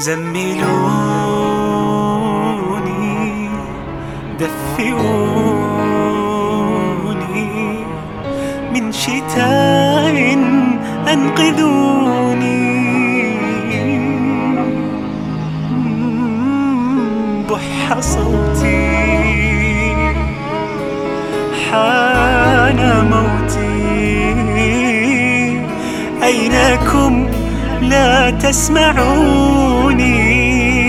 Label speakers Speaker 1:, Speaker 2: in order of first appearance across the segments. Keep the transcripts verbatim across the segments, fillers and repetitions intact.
Speaker 1: زملوني دفئوني من شتاء أنقذوني بح صوتي حان موتي أينكم لا تسمعوني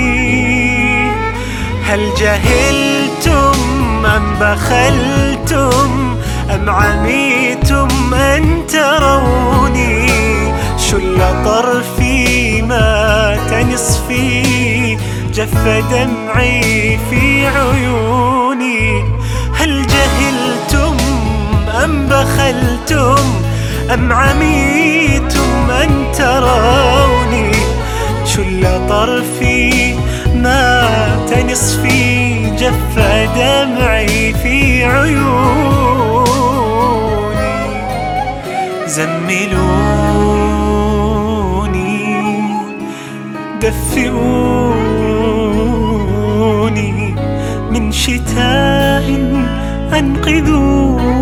Speaker 1: هل جهلتم أم بخلتم أم عميتم أن تروني شل طرفي مات نصفي جف دمعي في عيوني هل جهلتم أم بخلتم أم عميتم أن تروني شل طرفي مات نصفي جف دمعي في عيوني زملوني دفئوني من شتاء أنقذوني